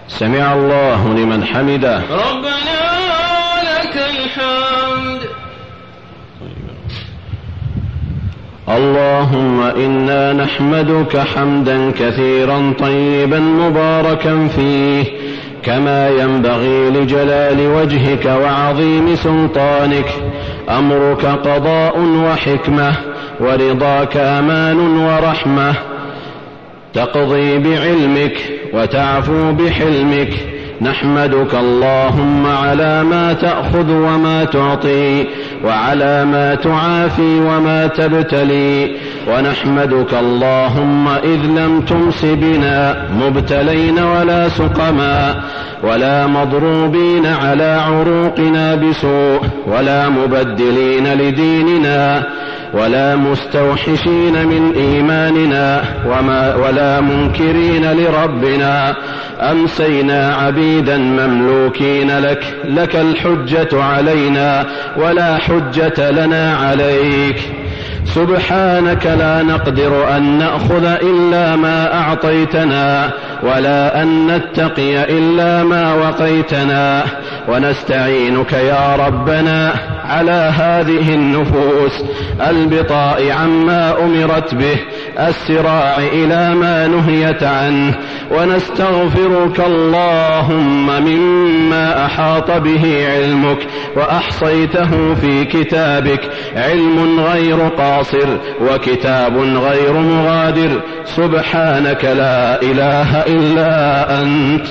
سمع الله لمن حمده. ربنا لك الحمد. اللهم إنا نحمدك حمدا كثيرا طيبا مباركا فيه كما ينبغي لجلال وجهك وعظيم سلطانك. أمرك قضاء وحكمة، ورضاك أمان ورحمة. تقضي بعلمك وتعفو بحلمك. نحمدك اللهم على ما تأخذ وما تعطي، وعلى ما تعافي وما تبتلي. ونحمدك اللهم إذ لم تمس بنا مبتلين ولا سقما، ولا مضروبين على عروقنا بسوء، ولا مبدلين لديننا، ولا مستوحشين من إيماننا، ولا منكرين لربنا. أمسينا عبيدا مملوكين لك الحجة علينا ولا حجة لنا عليك. سبحانك لا نقدر أن نأخذ إلا ما أعطيتنا، ولا أن نتقي إلا ما وقيتنا. ونستعينك يا ربنا على هذه النفوس البطاء عما أمرت به، السراع إلى ما نهيت عنه. ونستغفرك اللهم مما أحاط به علمك وأحصيته في كتابك، علم غير قاصر وكتاب غير مغادر. سبحانك لا إله إلا أنت.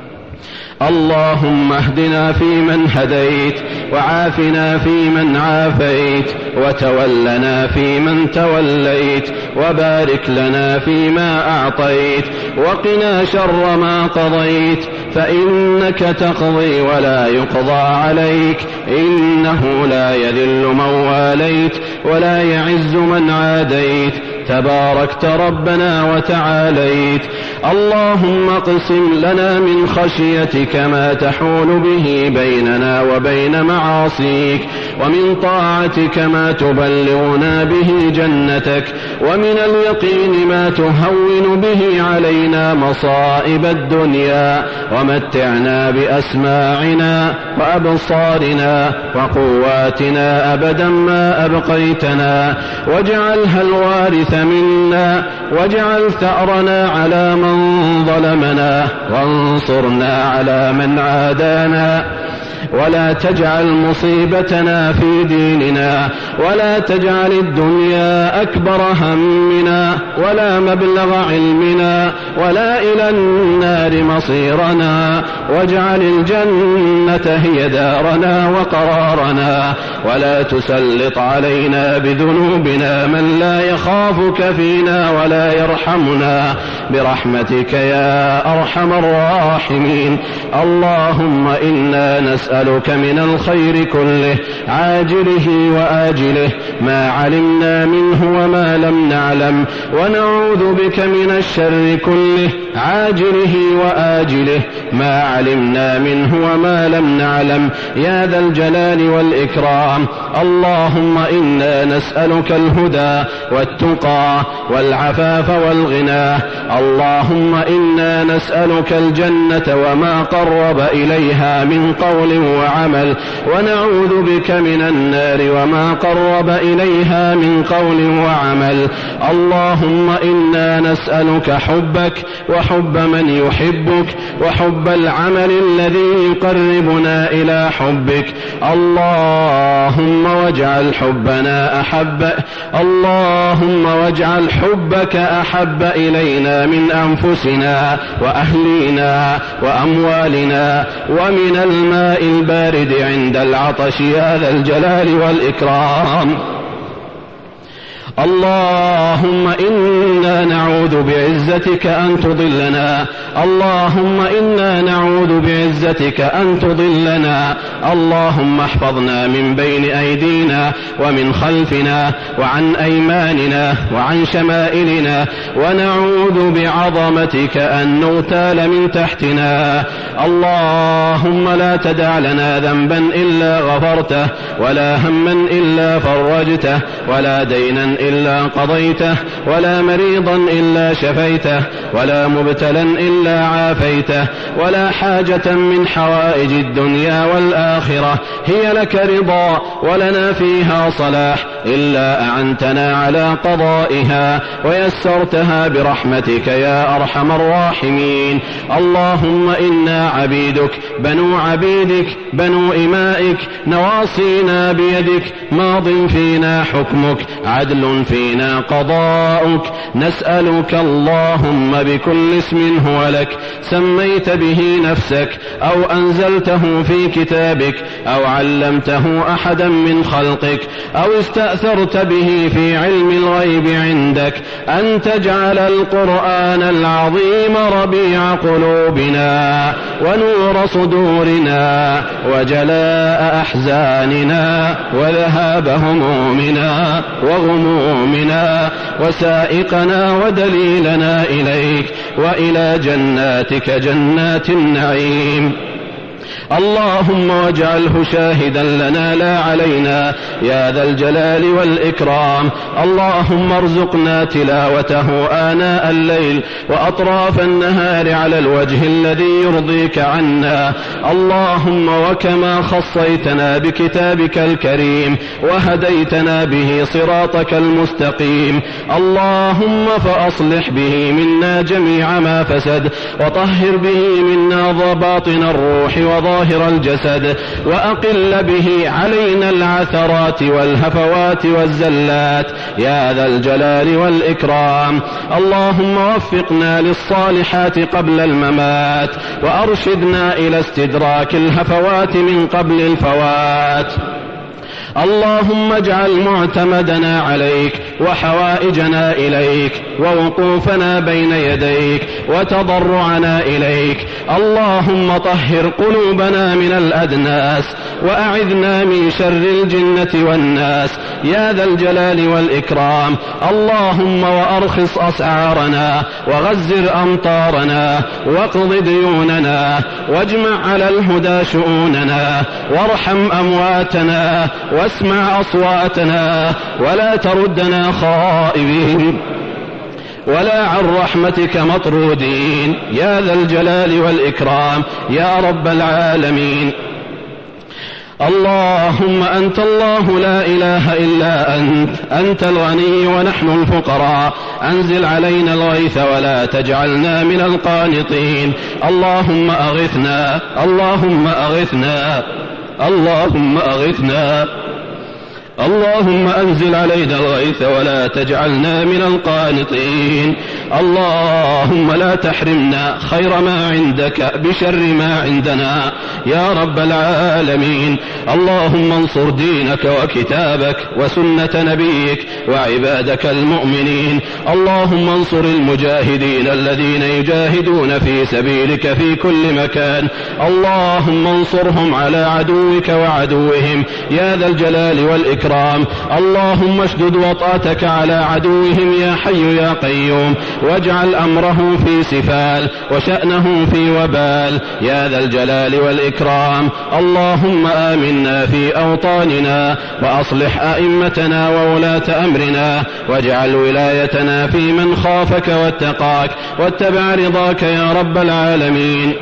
اللهم اهدنا فيمن هديت، وعافنا فيمن عافيت، وتولنا فيمن توليت، وبارك لنا فيما أعطيت، وقنا شر ما قضيت، فإنك تقضي ولا يقضى عليك، إنه لا يذل من واليت ولا يعز من عاديت، تباركت ربنا وتعاليت. اللهم اقسم لنا من خشيتك ما تحول به بيننا وبين معاصيك، ومن طاعتك ما تبلغنا به جنتك، ومن اليقين ما تهون به علينا مصائب الدنيا. ومتعنا بأسماعنا وأبصارنا وقواتنا أبدا ما أبقيتنا، واجعلها الوارث منا، واجعل ثأرنا على من ظلمنا، وانصرنا على من عادانا. ولا تجعل مصيبتنا في ديننا، ولا تجعل الدنيا أكبر همنا، ولا مبلغ علمنا، ولا إلى النار مصيرنا. واجعل الجنة هي دارنا وقرارنا، ولا تسلط علينا بذنوبنا من لا يخافك فينا ولا يرحمنا، برحمتك يا أرحم الراحمين. اللهم إنا نسألك من الخير كله عاجله وآجله، ما علمنا منه وما لم نعلم، ونعوذ بك من الشر كله عاجله وآجله، ما علمنا منه وما لم نعلم، يا ذا الجلال والإكرام. اللهم إنا نسألك الهدى والتقى والعفاف والغنى. اللهم إنا نسألك الجنة وما قرب إليها من قول وعمل، ونعوذ بك من النار وما قرب إليها من قول وعمل. اللهم إنا نسألك حبك وحب من يحبك، وحب العمل الذي يقربنا إلى حبك. اللهم واجعل حبك أحب إلينا من أنفسنا وأهلينا وأموالنا ومن الماء البارد عند العطش، يا ذا الجلال والإكرام. اللهم إنا نعوذ بعزتك أن تضلنا، اللهم إنا نعوذ بعزتك أن تضلنا. اللهم احفظنا من بين أيدينا ومن خلفنا وعن أيماننا وعن شمائلنا، ونعوذ بعظمتك أن نغتال من تحتنا. اللهم لا تدع لنا ذنبا إلا غفرته، ولا هما إلا فرجته، ولا دينا إلا قضيته ولا مريضا إلا شفيته ولا مبتلا إلا عافيته ولا حاجة من حوائج الدنيا والآخرة هي لك رضا ولنا فيها صلاح إلا أعنتنا على قضائها ويسرتها برحمتك يا أرحم الراحمين. اللهم إنا عبيدك بنو عبيدك بنو إمائك نواصينا بيدك ماض فينا حكمك عدل فينا قضاؤك. نسألك اللهم بكل اسم هو لك سميت به نفسك أو أنزلته في كتابك أو علمته أحدا من خلقك أو استأثرت به في علم الغيب عندك أن تجعل القرآن العظيم ربيع قلوبنا ونور صدورنا وجلاء أحزاننا وذهاب همومنا وغمومنا وسائقنا ودليلنا إليك وإلى جناتك جنات النعيم. اللهم واجعله شاهدا لنا لا علينا يا ذا الجلال والإكرام. اللهم ارزقنا تلاوته آناء الليل وأطراف النهار على الوجه الذي يرضيك عنا. اللهم وكما خصيتنا بكتابك الكريم وهديتنا به صراطك المستقيم اللهم فأصلح به منا جميع ما فسد وطهر به منا باطن الروح وظاهر الجسد وأقل به علينا العثرات والهفوات والزلات يا ذا الجلال والإكرام. اللهم وفقنا للصالحات قبل الممات وأرشدنا إلى استدراك الهفوات من قبل الفوات. اللهم اجعل معتمدنا عليك وحوائجنا إليك ووقوفنا بين يديك وتضرعنا إليك. اللهم طهر قلوبنا من الأدناس وأعذنا من شر الجنة والناس يا ذا الجلال والإكرام. اللهم وأرخص أسعارنا وغزر أمطارنا واقض ديوننا واجمع على الهدى شؤوننا وارحم أمواتنا واسمع أصواتنا ولا تردنا خائبين ولا عن رحمتك مطرودين يا ذا الجلال والإكرام يا رب العالمين. اللهم أنت الله لا إله إلا أنت الغني ونحن الفقراء. أنزل علينا الغيث ولا تجعلنا من القانطين. اللهم أغثنا اللهم أغثنا اللهم أغثنا. اللهم أنزل علينا الغيث ولا تجعلنا من القانطين. اللهم لا تحرمنا خير ما عندك بشر ما عندنا يا رب العالمين. اللهم انصر دينك وكتابك وسنة نبيك وعبادك المؤمنين. اللهم انصر المجاهدين الذين يجاهدون في سبيلك في كل مكان. اللهم انصرهم على عدوك وعدوهم يا ذا الجلال والإكرام. اللهم اشدد وطأتك على عدوهم يا حي يا قيوم واجعل أمره في سفال وشأنه في وبال يا ذا الجلال والإكرام. اللهم آمنا في أوطاننا وأصلح أئمتنا وولاة أمرنا واجعل ولايتنا في من خافك واتقاك واتبع رضاك يا رب العالمين.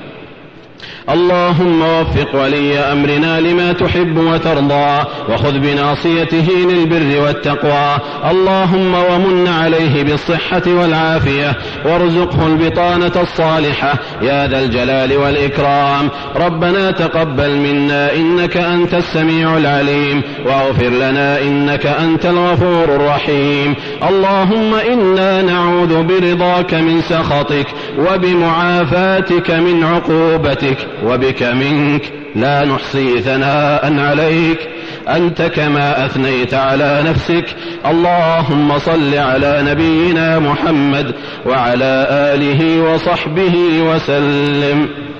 اللهم وفق ولي أمرنا لما تحب وترضى وخذ بناصيته للبر والتقوى. اللهم ومن عليه بالصحة والعافية وارزقه البطانة الصالحة يا ذا الجلال والإكرام. ربنا تقبل منا إنك أنت السميع العليم واغفر لنا إنك أنت الغفور الرحيم. اللهم إنا نعوذ برضاك من سخطك وبمعافاتك من عقوبتك وبك منك لا نحصي ثناء عليك أنت كما أثنيت على نفسك. اللهم صل على نبينا محمد وعلى آله وصحبه وسلم.